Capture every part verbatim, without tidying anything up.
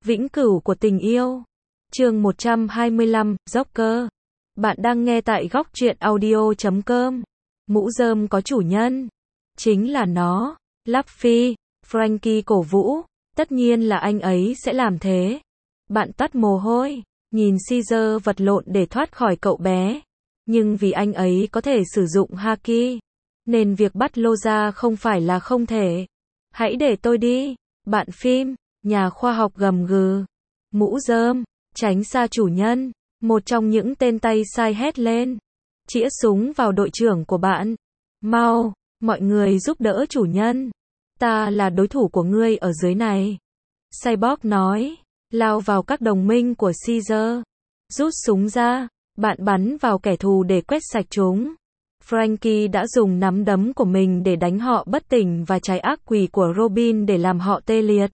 Vĩnh cửu của tình yêu. Chương một trăm hai mươi lăm, Joker. Bạn đang nghe tại góc truyện audio chấm com. Mũ rơm có chủ nhân. Chính là nó. Luffy. Franky cổ vũ. Tất nhiên là anh ấy sẽ làm thế. Bạn toát mồ hôi. Nhìn Caesar vật lộn để thoát khỏi cậu bé. Nhưng vì anh ấy có thể sử dụng Haki, nên việc bắt lô ra không phải là không thể. Hãy để tôi đi. Bạn phim. Nhà khoa học gầm gừ. Mũ rơm. Tránh xa chủ nhân. Một trong những tên tay sai hét lên. Chĩa súng vào đội trưởng của bạn. Mau. Mọi người giúp đỡ chủ nhân. Ta là đối thủ của ngươi ở dưới này. Cyborg nói. Lao vào các đồng minh của Caesar. Rút súng ra. Bạn bắn vào kẻ thù để quét sạch chúng. Franky đã dùng nắm đấm của mình để đánh họ bất tỉnh và trái ác quỷ của Robin để làm họ tê liệt.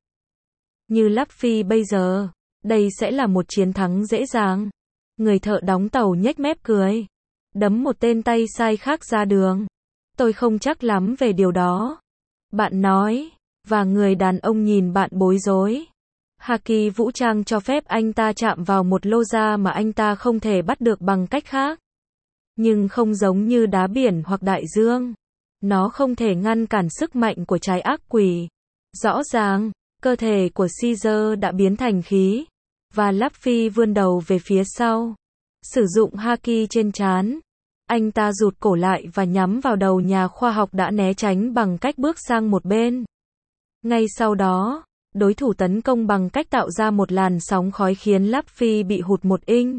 Như Luffy bây giờ, đây sẽ là một chiến thắng dễ dàng. Người thợ đóng tàu nhếch mép cười. Đấm một tên tay sai khác ra đường. Tôi không chắc lắm về điều đó. Bạn nói, và người đàn ông nhìn bạn bối rối. Haki vũ trang cho phép anh ta chạm vào một lô ra mà anh ta không thể bắt được bằng cách khác. Nhưng không giống như đá biển hoặc đại dương. Nó không thể ngăn cản sức mạnh của trái ác quỷ. Rõ ràng, cơ thể của Caesar đã biến thành khí. Và Luffy vươn đầu về phía sau. Sử dụng Haki trên trán. Anh ta rụt cổ lại và nhắm vào đầu nhà khoa học đã né tránh bằng cách bước sang một bên. Ngay sau đó, đối thủ tấn công bằng cách tạo ra một làn sóng khói khiến Luffy bị hụt một inch.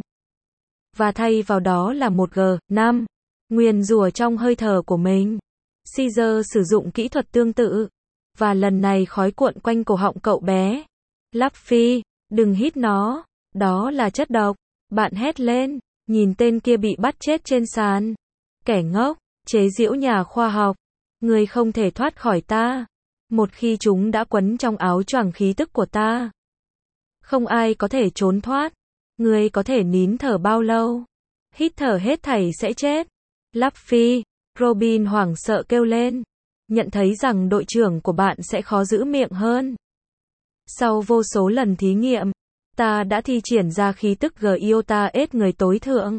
Và thay vào đó là một G năm. Nguyền rủa trong hơi thở của mình. Caesar sử dụng kỹ thuật tương tự. Và lần này khói cuộn quanh cổ họng cậu bé. Luffy, đừng hít nó. Đó là chất độc. Bạn hét lên. Nhìn tên kia bị bắt chết trên sàn. Kẻ ngốc. Chế giễu nhà khoa học. Người không thể thoát khỏi ta. Một khi chúng đã quấn trong áo choàng khí tức của ta. Không ai có thể trốn thoát. Người có thể nín thở bao lâu? Hít thở hết thảy sẽ chết. Luffy. Robin hoảng sợ kêu lên. Nhận thấy rằng đội trưởng của bạn sẽ khó giữ miệng hơn. Sau vô số lần thí nghiệm, ta đã thi triển ra khí tức Giota S người tối thượng.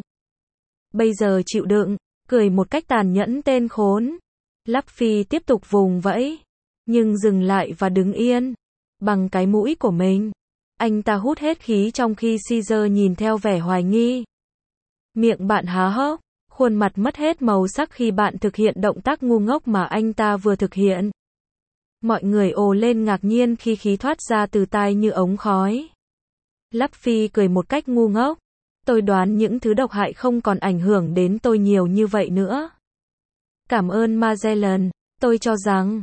Bây giờ chịu đựng, cười một cách tàn nhẫn tên khốn. Luffy tiếp tục vùng vẫy, nhưng dừng lại và đứng yên. Bằng cái mũi của mình, anh ta hút hết khí trong khi Caesar nhìn theo vẻ hoài nghi. Miệng bạn há hốc, khuôn mặt mất hết màu sắc khi bạn thực hiện động tác ngu ngốc mà anh ta vừa thực hiện. Mọi người ồ lên ngạc nhiên khi khí thoát ra từ tai như ống khói. Luffy cười một cách ngu ngốc. Tôi đoán những thứ độc hại không còn ảnh hưởng đến tôi nhiều như vậy nữa. Cảm ơn Magellan, tôi cho rằng,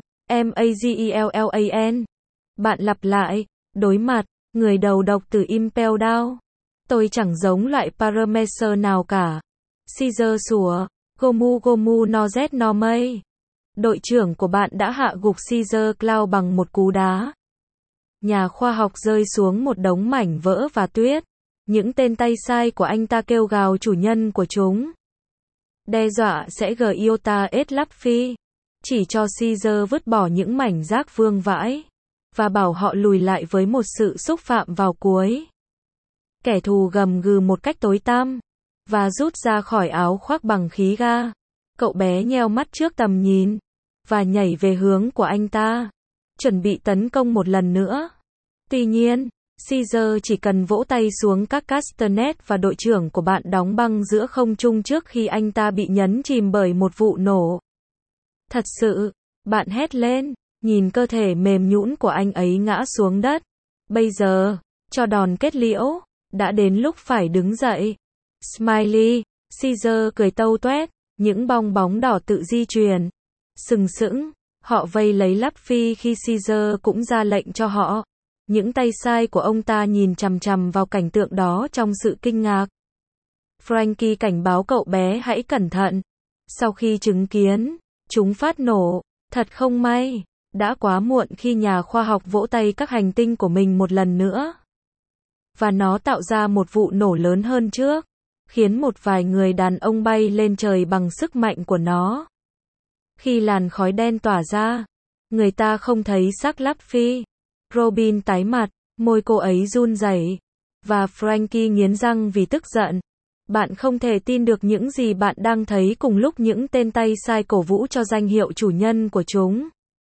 Magellan. Bạn lặp lại, đối mặt, người đầu độc từ Impel Down. Tôi chẳng giống loại Paramecer nào cả. Caesar sủa, Gomu Gomu no Z no Mei. Đội trưởng của bạn đã hạ gục Caesar Cloud bằng một cú đá. Nhà khoa học rơi xuống một đống mảnh vỡ và tuyết. Những tên tay sai của anh ta kêu gào chủ nhân của chúng. Đe dọa sẽ Giota S Luffy. Chỉ cho Caesar vứt bỏ những mảnh rác vương vãi. Và bảo họ lùi lại với một sự xúc phạm vào cuối. Kẻ thù gầm gừ một cách tối tăm. Và rút ra khỏi áo khoác bằng khí ga. Cậu bé nheo mắt trước tầm nhìn. Và nhảy về hướng của anh ta. Chuẩn bị tấn công một lần nữa. Tuy nhiên, Caesar chỉ cần vỗ tay xuống các castanet và đội trưởng của bạn đóng băng giữa không trung trước khi anh ta bị nhấn chìm bởi một vụ nổ. Thật sự, bạn hét lên, nhìn cơ thể mềm nhũn của anh ấy ngã xuống đất. Bây giờ, cho đòn kết liễu, đã đến lúc phải đứng dậy. Smiley, Caesar cười tâu tuét, những bong bóng đỏ tự di chuyển. Sừng sững, họ vây lấy Luffy khi Caesar cũng ra lệnh cho họ. Những tay sai của ông ta nhìn chằm chằm vào cảnh tượng đó trong sự kinh ngạc. Franky cảnh báo cậu bé hãy cẩn thận. Sau khi chứng kiến, chúng phát nổ. Thật không may, đã quá muộn khi nhà khoa học vỗ tay các hành tinh của mình một lần nữa. Và nó tạo ra một vụ nổ lớn hơn trước, khiến một vài người đàn ông bay lên trời bằng sức mạnh của nó. Khi làn khói đen tỏa ra, người ta không thấy xác Luffy. Robin tái mặt, Môi cô ấy run rẩy, và Frankie nghiến răng vì tức giận. Bạn không thể tin được những gì bạn đang thấy cùng lúc những tên tay sai cổ vũ cho danh hiệu chủ nhân của chúng.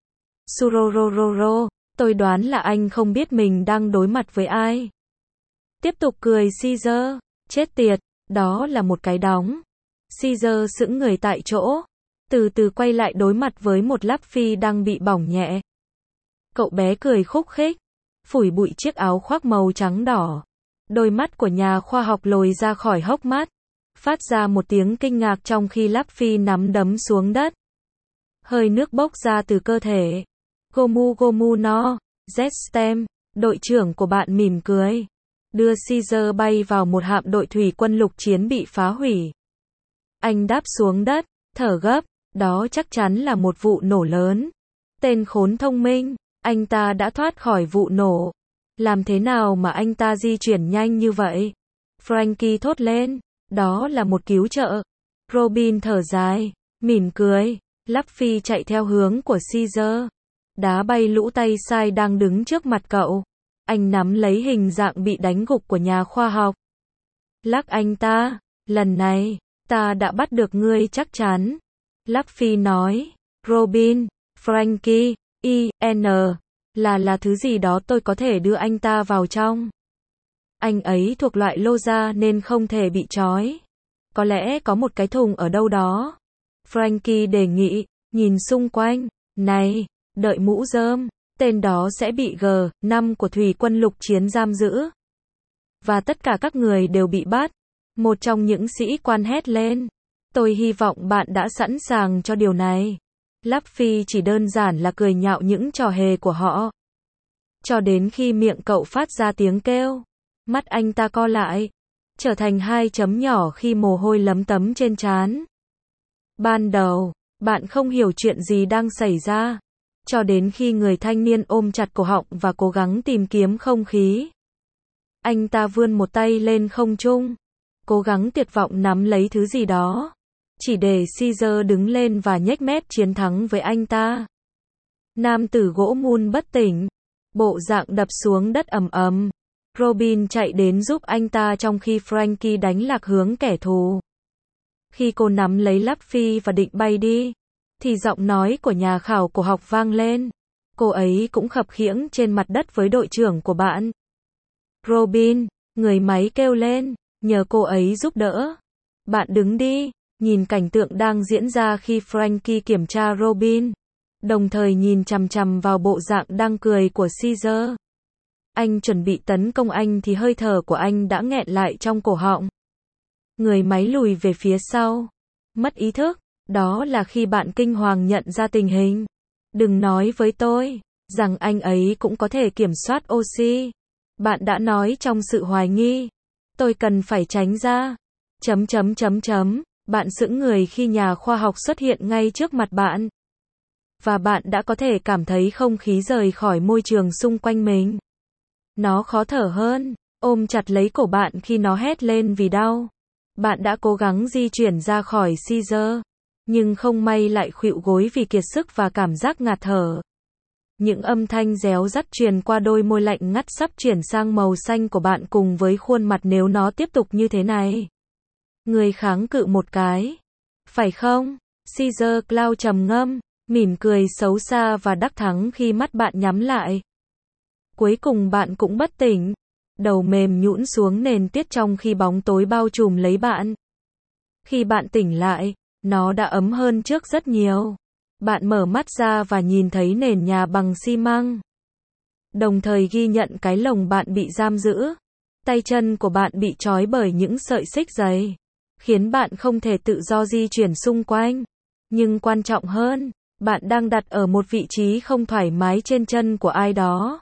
Surorororo, tôi đoán là anh không biết mình đang đối mặt với ai. Tiếp tục cười Caesar, chết tiệt, đó là một cái đóng. Caesar sững người tại chỗ, từ từ quay lại đối mặt với một Luffy đang bị bỏng nhẹ. Cậu bé cười khúc khích, phủi bụi chiếc áo khoác màu trắng đỏ. Đôi mắt của nhà khoa học lồi ra khỏi hốc mắt, phát ra một tiếng kinh ngạc trong khi Luffy nắm đấm xuống đất. Hơi nước bốc ra từ cơ thể. Gomu Gomu no, Zstem, đội trưởng của bạn mỉm cười, đưa Caesar bay vào một hạm đội thủy quân lục chiến bị phá hủy. Anh đáp xuống đất, thở gấp, đó chắc chắn là một vụ nổ lớn. Tên khốn thông minh, anh ta đã thoát khỏi vụ nổ. Làm thế nào mà anh ta di chuyển nhanh như vậy? Frankie thốt lên, đó là một cứu trợ. Robin thở dài, mỉm cười. Luffy chạy theo hướng của Caesar, đá bay lũ tay sai đang đứng trước mặt cậu. Anh nắm lấy hình dạng bị đánh gục của nhà khoa học. Lắc anh ta, lần này, ta đã bắt được ngươi chắc chắn. Luffy nói, Robin, Frankie, I N, là là thứ gì đó tôi có thể đưa anh ta vào trong. Anh ấy thuộc loại lô ra nên không thể bị trói. Có lẽ có một cái thùng ở đâu đó. Frankie đề nghị, nhìn xung quanh, này, đợi mũ rơm, tên đó sẽ bị G năm của thủy quân lục chiến giam giữ. Và tất cả các người đều bị bắt. Một trong những sĩ quan hét lên, tôi hy vọng bạn đã sẵn sàng cho điều này. Luffy chỉ đơn giản là cười nhạo những trò hề của họ. Cho đến khi miệng cậu phát ra tiếng kêu, mắt anh ta co lại, trở thành hai chấm nhỏ khi mồ hôi lấm tấm trên trán. Ban đầu, bạn không hiểu chuyện gì đang xảy ra, cho đến khi người thanh niên ôm chặt cổ họng và cố gắng tìm kiếm không khí. Anh ta vươn một tay lên không trung, cố gắng tuyệt vọng nắm lấy thứ gì đó, chỉ để Caesar đứng lên và nhếch mép chiến thắng với anh ta. Nam tử gỗ mun bất tỉnh, bộ dạng đập xuống đất ầm ầm. Robin chạy đến giúp anh ta trong khi Frankie đánh lạc hướng kẻ thù. Khi cô nắm lấy Luffy và định bay đi, thì giọng nói của nhà khảo cổ học vang lên. Cô ấy cũng khập khiễng trên mặt đất với đội trưởng của bạn. Robin, người máy kêu lên, nhờ cô ấy giúp đỡ. Bạn đứng đi, nhìn cảnh tượng đang diễn ra khi Frankie kiểm tra Robin, đồng thời nhìn chằm chằm vào bộ dạng đang cười của Caesar. Anh chuẩn bị tấn công anh thì hơi thở của anh đã nghẹn lại trong cổ họng. Người máy lùi về phía sau, mất ý thức. Đó là khi bạn kinh hoàng nhận ra tình hình. Đừng nói với tôi rằng anh ấy cũng có thể kiểm soát oxy. Bạn đã nói trong sự hoài nghi. Tôi cần phải tránh ra. Chấm chấm chấm chấm. Bạn sững người khi nhà khoa học xuất hiện ngay trước mặt bạn. Và bạn đã có thể cảm thấy không khí rời khỏi môi trường xung quanh mình. Nó khó thở hơn, ôm chặt lấy cổ bạn khi nó hét lên vì đau. Bạn đã cố gắng di chuyển ra khỏi Caesar, nhưng không may lại khuỵu gối vì kiệt sức và cảm giác ngạt thở. Những âm thanh réo rắt truyền qua đôi môi lạnh ngắt sắp chuyển sang màu xanh của bạn cùng với khuôn mặt nếu nó tiếp tục như thế này. Người kháng cự một cái. Phải không? Caesar Cloud trầm ngâm, mỉm cười xấu xa và đắc thắng khi mắt bạn nhắm lại. Cuối cùng bạn cũng bất tỉnh. Đầu mềm nhũn xuống nền tuyết trong khi bóng tối bao trùm lấy bạn. Khi bạn tỉnh lại, nó đã ấm hơn trước rất nhiều. Bạn mở mắt ra và nhìn thấy nền nhà bằng xi măng. Đồng thời ghi nhận cái lồng bạn bị giam giữ. Tay chân của bạn bị trói bởi những sợi xích dày, khiến bạn không thể tự do di chuyển xung quanh. Nhưng quan trọng hơn, bạn đang đặt ở một vị trí không thoải mái trên chân của ai đó.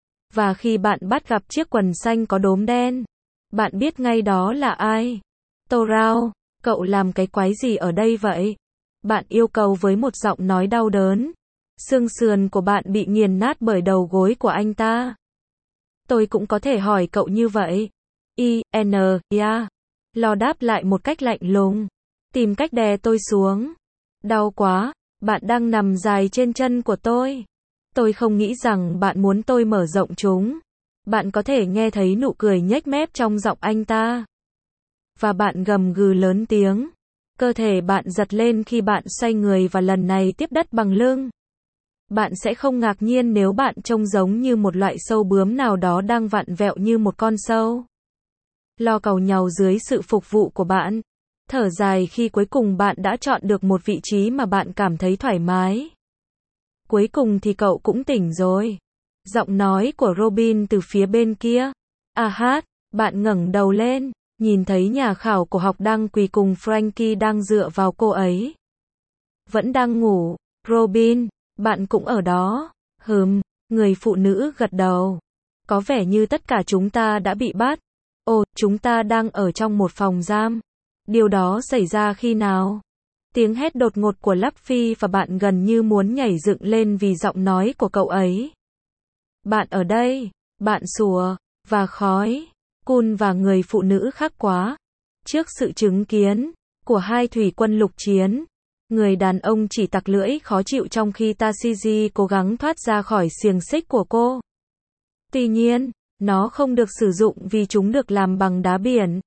Và khi bạn bắt gặp chiếc quần xanh có đốm đen, bạn biết ngay đó là ai. Torao, cậu làm cái quái gì ở đây vậy? Bạn yêu cầu với một giọng nói đau đớn. Xương sườn của bạn bị nghiền nát bởi đầu gối của anh ta. Tôi cũng có thể hỏi cậu như vậy. I, N, ya. Lo đáp lại một cách lạnh lùng. Tìm cách đè tôi xuống. Đau quá, bạn đang nằm dài trên chân của tôi. Tôi không nghĩ rằng bạn muốn tôi mở rộng chúng. Bạn có thể nghe thấy nụ cười nhếch mép trong giọng anh ta. Và bạn gầm gừ lớn tiếng. Cơ thể bạn giật lên khi bạn xoay người và lần này tiếp đất bằng lưng. Bạn sẽ không ngạc nhiên nếu bạn trông giống như một loại sâu bướm nào đó đang vặn vẹo như một con sâu. Lo càu nhàu dưới sự phục vụ của bạn. Thở dài khi cuối cùng bạn đã chọn được một vị trí mà bạn cảm thấy thoải mái. Cuối cùng thì cậu cũng tỉnh rồi. Giọng nói của Robin từ phía bên kia. À hát, bạn ngẩng đầu lên, nhìn thấy nhà khảo cổ học đang quỳ cùng Frankie đang dựa vào cô ấy. Vẫn đang ngủ, Robin, bạn cũng ở đó. Hừm, người phụ nữ gật đầu. Có vẻ như tất cả chúng ta đã bị bắt. Ồ, chúng ta đang ở trong một phòng giam. Điều đó xảy ra khi nào? Tiếng hét đột ngột của Luffy và bạn gần như muốn nhảy dựng lên vì giọng nói của cậu ấy. Bạn ở đây, bạn sủa, và khói. Kun và người phụ nữ khác quá. Trước sự chứng kiến của hai thủy quân lục chiến, người đàn ông chỉ tặc lưỡi khó chịu trong khi Tashigi cố gắng thoát ra khỏi xiềng xích của cô. Tuy nhiên, nó không được sử dụng vì chúng được làm bằng đá biển.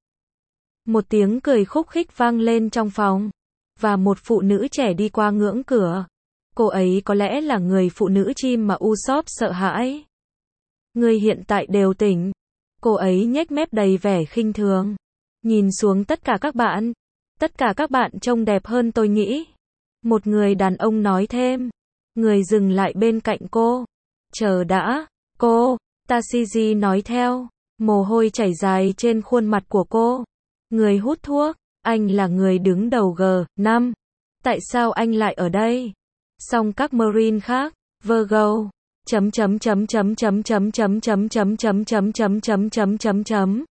Một tiếng cười khúc khích vang lên trong phòng, và một phụ nữ trẻ đi qua ngưỡng cửa. Cô ấy có lẽ là người phụ nữ chim mà Usopp sợ hãi. Người hiện tại đều tỉnh. Cô ấy nhếch mép đầy vẻ khinh thường. Nhìn xuống tất cả các bạn. Tất cả các bạn trông đẹp hơn tôi nghĩ. Một người đàn ông nói thêm. Người dừng lại bên cạnh cô. Chờ đã, cô. Tashigi nói theo. Mồ hôi chảy dài trên khuôn mặt của cô. Người hút thuốc. Anh là người đứng đầu G năm. Tại sao anh lại ở đây? Song các Marine khác. Virgo. Chấm chấm chấm chấm chấm chấm chấm chấm chấm chấm chấm chấm chấm chấm chấm chấm.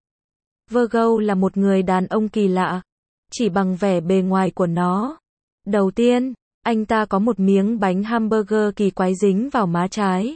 Virgo là một người đàn ông kỳ lạ. Chỉ bằng vẻ bề ngoài của nó. Đầu tiên, anh ta có một miếng bánh hamburger kỳ quái dính vào má trái.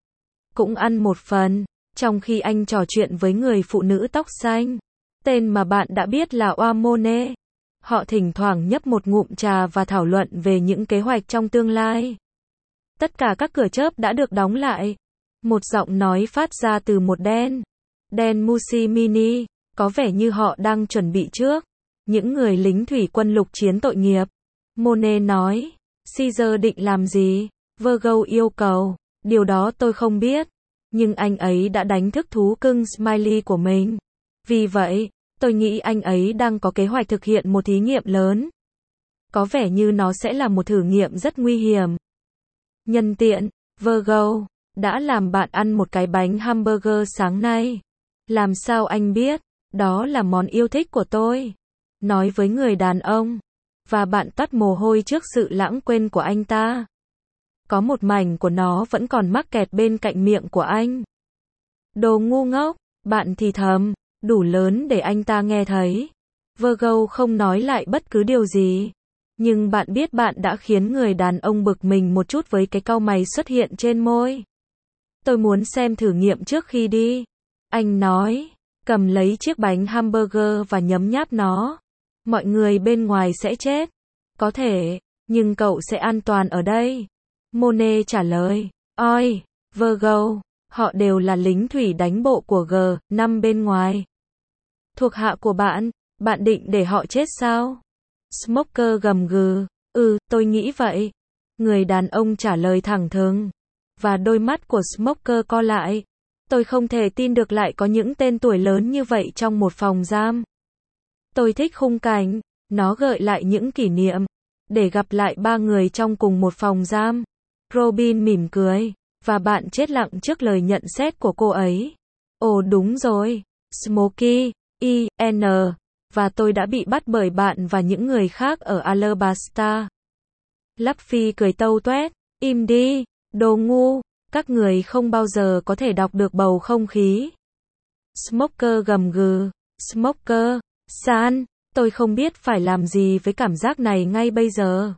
Cũng ăn một phần, trong khi anh trò chuyện với người phụ nữ tóc xanh. Tên mà bạn đã biết là Oamone. Họ thỉnh thoảng nhấp một ngụm trà và thảo luận về những kế hoạch trong tương lai. Tất cả các cửa chớp đã được đóng lại. Một giọng nói phát ra từ một đen. Đen Mushi Mini, có vẻ như họ đang chuẩn bị trước. Những người lính thủy quân lục chiến tội nghiệp. Mone nói. Caesar định làm gì? Virgo yêu cầu. Điều đó tôi không biết. Nhưng anh ấy đã đánh thức thú cưng Smiley của mình. Vì vậy, tôi nghĩ anh ấy đang có kế hoạch thực hiện một thí nghiệm lớn. Có vẻ như nó sẽ là một thử nghiệm rất nguy hiểm. Nhân tiện, Virgo, đã làm bạn ăn một cái bánh hamburger sáng nay. Làm sao anh biết? Đó là món yêu thích của tôi. Nói với người đàn ông. Và bạn toát mồ hôi trước sự lãng quên của anh ta. Có một mảnh của nó vẫn còn mắc kẹt bên cạnh miệng của anh. Đồ ngu ngốc, bạn thì thầm, đủ lớn để anh ta nghe thấy. Virgo không nói lại bất cứ điều gì. Nhưng bạn biết bạn đã khiến người đàn ông bực mình một chút với cái cau mày xuất hiện trên môi. Tôi muốn xem thử nghiệm trước khi đi. Anh nói, cầm lấy chiếc bánh hamburger và nhấm nháp nó. Mọi người bên ngoài sẽ chết. Có thể, nhưng cậu sẽ an toàn ở đây. Mone trả lời. Oi, Virgo, họ đều là lính thủy đánh bộ của G năm bên ngoài. Thuộc hạ của bạn, bạn định để họ chết sao? Smoker gầm gừ. Ừ, tôi nghĩ vậy. Người đàn ông trả lời thẳng thừng. Và đôi mắt của Smoker co lại. Tôi không thể tin được lại có những tên tuổi lớn như vậy trong một phòng giam. Tôi thích khung cảnh. Nó gợi lại những kỷ niệm. Để gặp lại ba người trong cùng một phòng giam. Robin mỉm cười. Và bạn chết lặng trước lời nhận xét của cô ấy. Ồ đúng rồi. Smokey, I N Và tôi đã bị bắt bởi bạn và những người khác ở Alabasta. Luffy cười tâu toét. Im đi, đồ ngu. Các người không bao giờ có thể đọc được bầu không khí. Smoker gầm gừ. Smoker, San, tôi không biết phải làm gì với cảm giác này ngay bây giờ.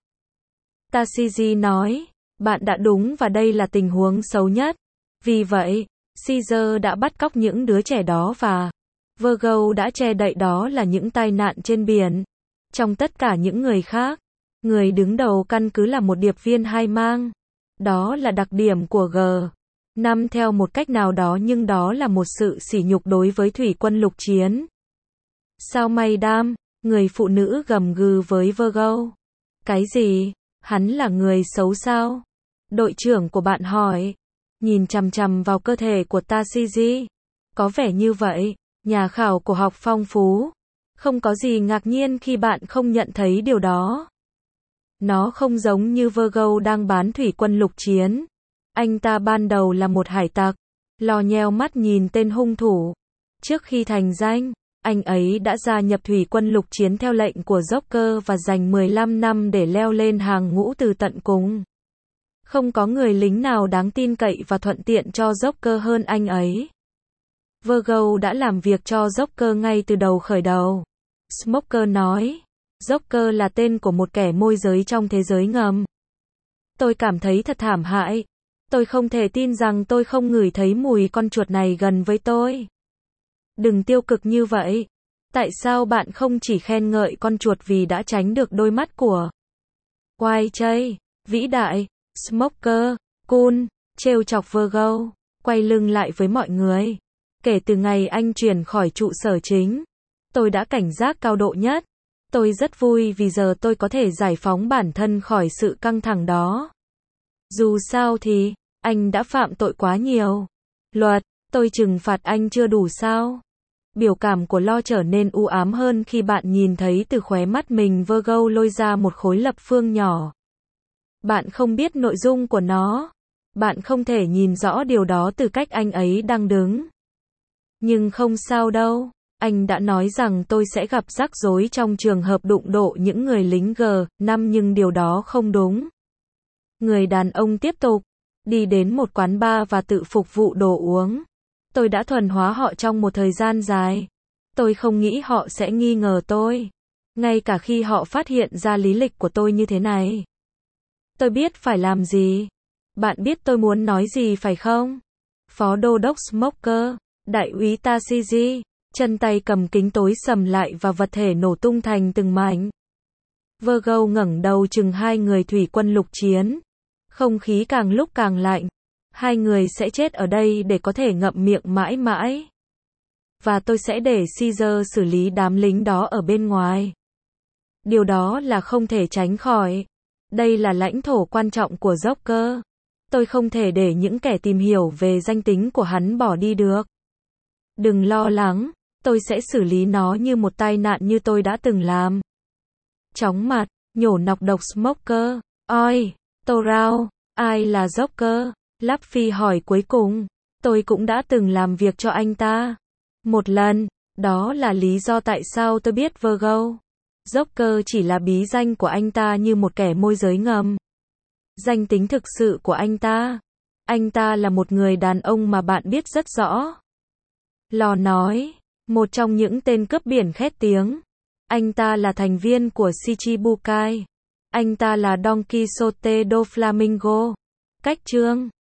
Tashigi nói. Bạn đã đúng và đây là tình huống xấu nhất. Vì vậy, Caesar đã bắt cóc những đứa trẻ đó và Virgo đã che đậy đó là những tai nạn trên biển. Trong tất cả những người khác, người đứng đầu căn cứ là một điệp viên hai mang. Đó là đặc điểm của G Năm theo một cách nào đó nhưng đó là một sự sỉ nhục đối với thủy quân lục chiến. Sao mày đam, người phụ nữ gầm gừ với Virgo. Cái gì? Hắn là người xấu sao? Đội trưởng của bạn hỏi. Nhìn chằm chằm vào cơ thể của Tashigi. Có vẻ như vậy, nhà khảo cổ học phong phú. Không có gì ngạc nhiên khi bạn không nhận thấy điều đó. Nó không giống như Virgo đang bán thủy quân lục chiến. Anh ta ban đầu là một hải tặc, lò nheo mắt nhìn tên hung thủ. Trước khi thành danh, anh ấy đã gia nhập thủy quân lục chiến theo lệnh của Joker và dành mười lăm năm để leo lên hàng ngũ từ tận cùng. Không có người lính nào đáng tin cậy và thuận tiện cho Joker hơn anh ấy. Virgo đã làm việc cho Joker ngay từ đầu khởi đầu. Smoker nói, Joker là tên của một kẻ môi giới trong thế giới ngầm. Tôi cảm thấy thật thảm hại. Tôi không thể tin rằng tôi không ngửi thấy mùi con chuột này gần với tôi. Đừng tiêu cực như vậy. Tại sao bạn không chỉ khen ngợi con chuột vì đã tránh được đôi mắt của Y J, vĩ đại, Smoker, cool, trêu chọc Virgo, quay lưng lại với mọi người. Kể từ ngày anh chuyển khỏi trụ sở chính, tôi đã cảnh giác cao độ nhất. Tôi rất vui vì giờ tôi có thể giải phóng bản thân khỏi sự căng thẳng đó. Dù sao thì, anh đã phạm tội quá nhiều. Luật, tôi trừng phạt anh chưa đủ sao? Biểu cảm của Lo trở nên u ám hơn khi bạn nhìn thấy từ khóe mắt mình Virgo lôi ra một khối lập phương nhỏ. Bạn không biết nội dung của nó. Bạn không thể nhìn rõ điều đó từ cách anh ấy đang đứng. Nhưng không sao đâu. Anh đã nói rằng tôi sẽ gặp rắc rối trong trường hợp đụng độ những người lính G năm nhưng điều đó không đúng. Người đàn ông tiếp tục đi đến một quán bar và tự phục vụ đồ uống. Tôi đã thuần hóa họ trong một thời gian dài. Tôi không nghĩ họ sẽ nghi ngờ tôi. Ngay cả khi họ phát hiện ra lý lịch của tôi như thế này. Tôi biết phải làm gì. Bạn biết tôi muốn nói gì phải không? Phó Đô đốc Smoker, Đại úy Tashigi, chân tay cầm kính tối sầm lại và vật thể nổ tung thành từng mảnh. Virgo ngẩng đầu chừng hai người thủy quân lục chiến. Không khí càng lúc càng lạnh. Hai người sẽ chết ở đây để có thể ngậm miệng mãi mãi. Và tôi sẽ để Caesar xử lý đám lính đó ở bên ngoài. Điều đó là không thể tránh khỏi. Đây là lãnh thổ quan trọng của Joker. Tôi không thể để những kẻ tìm hiểu về danh tính của hắn bỏ đi được. Đừng lo lắng, tôi sẽ xử lý nó như một tai nạn như tôi đã từng làm. Chóng mặt, nhổ nọc độc Smoker. Oi, Torao, ai là Joker? Luffy hỏi cuối cùng. Tôi cũng đã từng làm việc cho anh ta. Một lần, đó là lý do tại sao tôi biết Virgo. Joker chỉ là bí danh của anh ta như một kẻ môi giới ngầm. Danh tính thực sự của anh ta. Anh ta là một người đàn ông mà bạn biết rất rõ. Lò nói, một trong những tên cướp biển khét tiếng. Anh ta là thành viên của Shichibukai. Anh ta là Don Quixote do Flamingo. Cách chương